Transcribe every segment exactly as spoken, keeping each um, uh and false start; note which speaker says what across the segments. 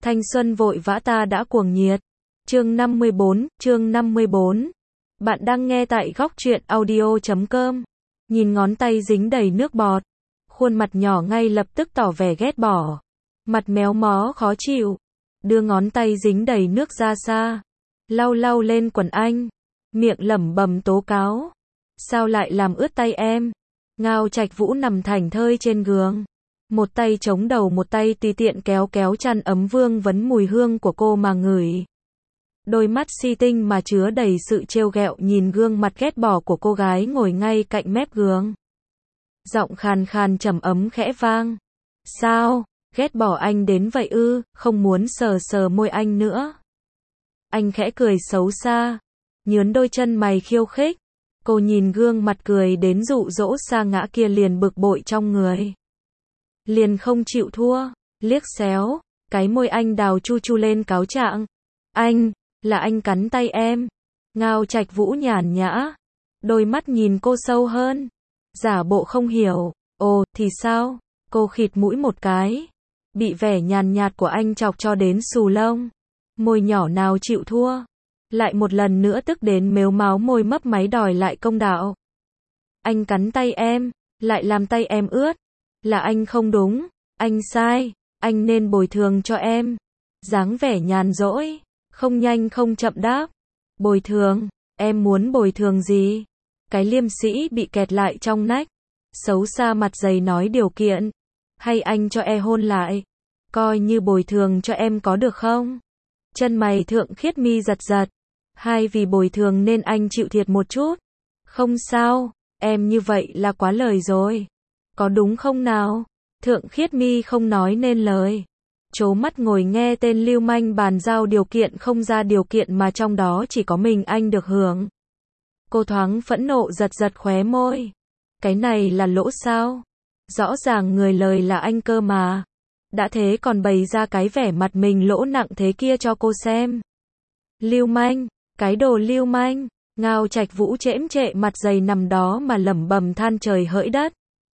Speaker 1: Thanh xuân vội vã ta đã cuồng nhiệt. Chương năm mươi bốn, chương năm mươi bốn. Bạn đang nghe tại góc truyện audio chấm com. Nhìn ngón tay dính đầy nước bọt, khuôn mặt nhỏ ngay lập tức tỏ vẻ ghét bỏ. Mặt méo mó khó chịu, đưa ngón tay dính đầy nước ra xa, lau lau lên quần anh, miệng lẩm bẩm tố cáo. Sao lại làm ướt tay em? Ngao Trạch Vũ nằm thảnh thơi trên giường, một tay chống đầu một tay tùy tiện kéo kéo chăn ấm vương vấn mùi hương của cô mà ngửi. Đôi mắt si tinh mà chứa đầy sự trêu ghẹo nhìn gương mặt ghét bỏ của cô gái ngồi ngay cạnh mép giường. Giọng khàn khàn trầm ấm khẽ vang. Sao, ghét bỏ anh đến vậy ư, không muốn sờ sờ môi anh nữa. Anh khẽ cười xấu xa, nhướn đôi chân mày khiêu khích. Cô nhìn gương mặt cười đến dụ dỗ sa ngã kia liền bực bội trong người. Liền không chịu thua, liếc xéo, cái môi anh đào chu chu lên cáo trạng. Anh, là anh cắn tay em. Ngao Trạch Vũ nhàn nhã, đôi mắt nhìn cô sâu hơn, giả bộ không hiểu. Ồ, thì sao? Cô khịt mũi một cái, bị vẻ nhàn nhạt của anh chọc cho đến xù lông. Môi nhỏ nào chịu thua, lại một lần nữa tức đến mếu máo môi mấp máy đòi lại công đạo. Anh cắn tay em, lại làm tay em ướt. Là anh không đúng, anh sai, anh nên bồi thường cho em. Dáng vẻ nhàn rỗi, không nhanh không chậm đáp. Bồi thường, em muốn bồi thường gì? Cái liêm sĩ bị kẹt lại trong nách, xấu xa mặt dày nói điều kiện. Hay anh cho e hôn lại, coi như bồi thường cho em có được không? Chân mày Thượng Khiết Mi giật giật. Hay vì bồi thường nên anh chịu thiệt một chút? Không sao, em như vậy là quá lời rồi. Có đúng không nào? Thượng Khiết Mi không nói nên lời, trố mắt ngồi nghe tên lưu manh bàn giao điều kiện không ra điều kiện mà trong đó chỉ có mình anh được hưởng. Cô thoáng phẫn nộ giật giật khóe môi. Cái này là lỗ sao? Rõ ràng người lời là anh cơ mà. Đã thế còn bày ra cái vẻ mặt mình lỗ nặng thế kia cho cô xem. Lưu manh, cái đồ lưu manh. Ngao Trạch Vũ chễm trệ mặt dày nằm đó mà lẩm bẩm than trời hỡi đất.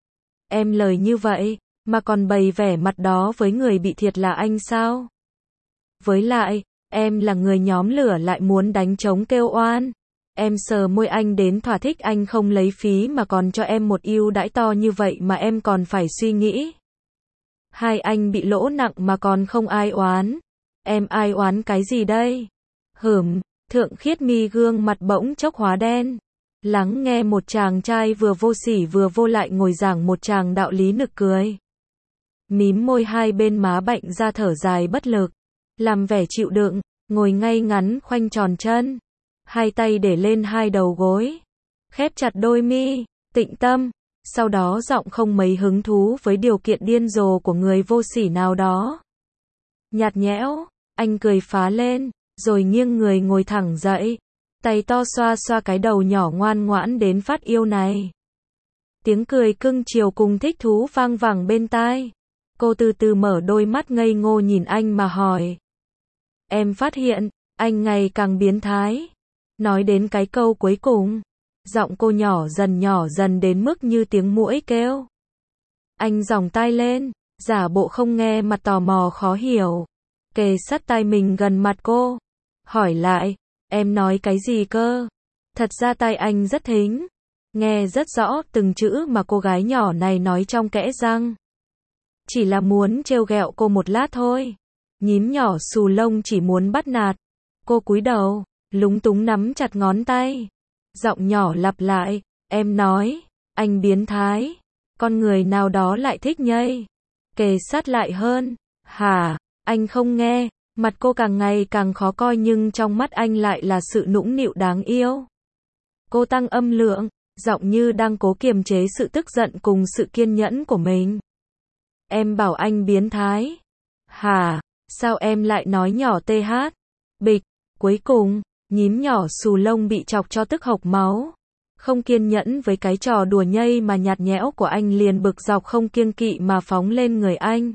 Speaker 1: Em lời như vậy, mà còn bày vẻ mặt đó với người bị thiệt là anh sao? Với lại, em là người nhóm lửa lại muốn đánh trống kêu oan. Em sờ môi anh đến thỏa thích anh không lấy phí mà còn cho em một ưu đãi to như vậy mà em còn phải suy nghĩ. Hai anh bị lỗ nặng mà còn không ai oán. Em ai oán cái gì đây? Hửm, Thượng Khiết Mi gương mặt bỗng chốc hóa đen. Lắng nghe một chàng trai vừa vô sỉ vừa vô lại ngồi giảng một chàng đạo lý nực cười. Mím môi hai bên má bệnh ra thở dài bất lực. Làm vẻ chịu đựng, ngồi ngay ngắn khoanh tròn chân. Hai tay để lên hai đầu gối. Khép chặt đôi mi, tĩnh tâm. Sau đó giọng không mấy hứng thú với điều kiện điên rồ của người vô sỉ nào đó. Nhạt nhẽo, anh cười phá lên, rồi nghiêng người ngồi thẳng dậy. Tay to xoa xoa cái đầu nhỏ ngoan ngoãn đến phát yêu này. Tiếng cười cưng chiều cùng thích thú vang vẳng bên tai. Cô từ từ mở đôi mắt ngây ngô nhìn anh mà hỏi. Em phát hiện, anh ngày càng biến thái. Nói đến cái câu cuối cùng, giọng cô nhỏ dần nhỏ dần đến mức như tiếng muỗi kêu. Anh giòng tai lên, giả bộ không nghe mặt tò mò khó hiểu. Kề sát tai mình gần mặt cô. Hỏi lại, em nói cái gì cơ? Thật ra tai anh rất thính. Nghe rất rõ từng chữ mà cô gái nhỏ này nói trong kẽ răng. Chỉ là muốn trêu ghẹo cô một lát thôi. Nhím nhỏ xù lông chỉ muốn bắt nạt. Cô cúi đầu, lúng túng nắm chặt ngón tay. Giọng nhỏ lặp lại, em nói, anh biến thái. Con người nào đó lại thích nhây. Kề sát lại hơn. Hả, anh không nghe. Mặt cô càng ngày càng khó coi nhưng trong mắt anh lại là sự nũng nịu đáng yêu. Cô tăng âm lượng, giọng như đang cố kiềm chế sự tức giận cùng sự kiên nhẫn của mình. Em bảo anh biến thái. Hả, sao em lại nói nhỏ tê hát? Bịch, cuối cùng, nhím nhỏ xù lông bị chọc cho tức hộc máu. Không kiên nhẫn với cái trò đùa nhây mà nhạt nhẽo của anh liền bực dọc không kiêng kỵ mà phóng lên người anh.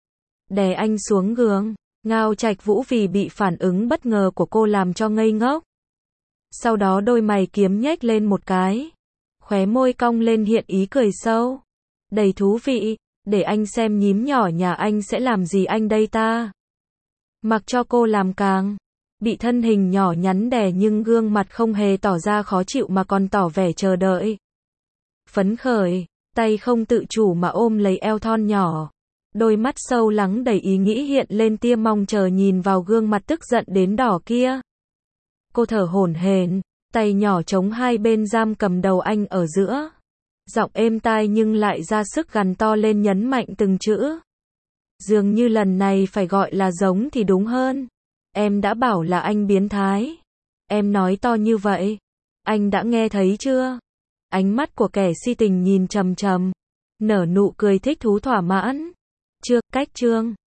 Speaker 1: Đè anh xuống giường. Ngao Trạch Vũ vì bị phản ứng bất ngờ của cô làm cho ngây ngốc. Sau đó đôi mày kiếm nhếch lên một cái. Khóe môi cong lên hiện ý cười sâu. Đầy thú vị, để anh xem nhím nhỏ nhà anh sẽ làm gì anh đây ta. Mặc cho cô làm càng. Bị thân hình nhỏ nhắn đè nhưng gương mặt không hề tỏ ra khó chịu mà còn tỏ vẻ chờ đợi. Phấn khởi, tay không tự chủ mà ôm lấy eo thon nhỏ. Đôi mắt sâu lắng đầy ý nghĩ hiện lên tia mong chờ nhìn vào gương mặt tức giận đến đỏ kia. Cô thở hổn hển, tay nhỏ chống hai bên giam cầm đầu anh ở giữa. Giọng êm tai nhưng lại ra sức gằn to lên nhấn mạnh từng chữ. Dường như lần này phải gọi là giống thì đúng hơn. Em đã bảo là anh biến thái. Em nói to như vậy. Anh đã nghe thấy chưa? Ánh mắt của kẻ si tình nhìn trầm trầm. Nở nụ cười thích thú thỏa mãn. Chưa, cách chương.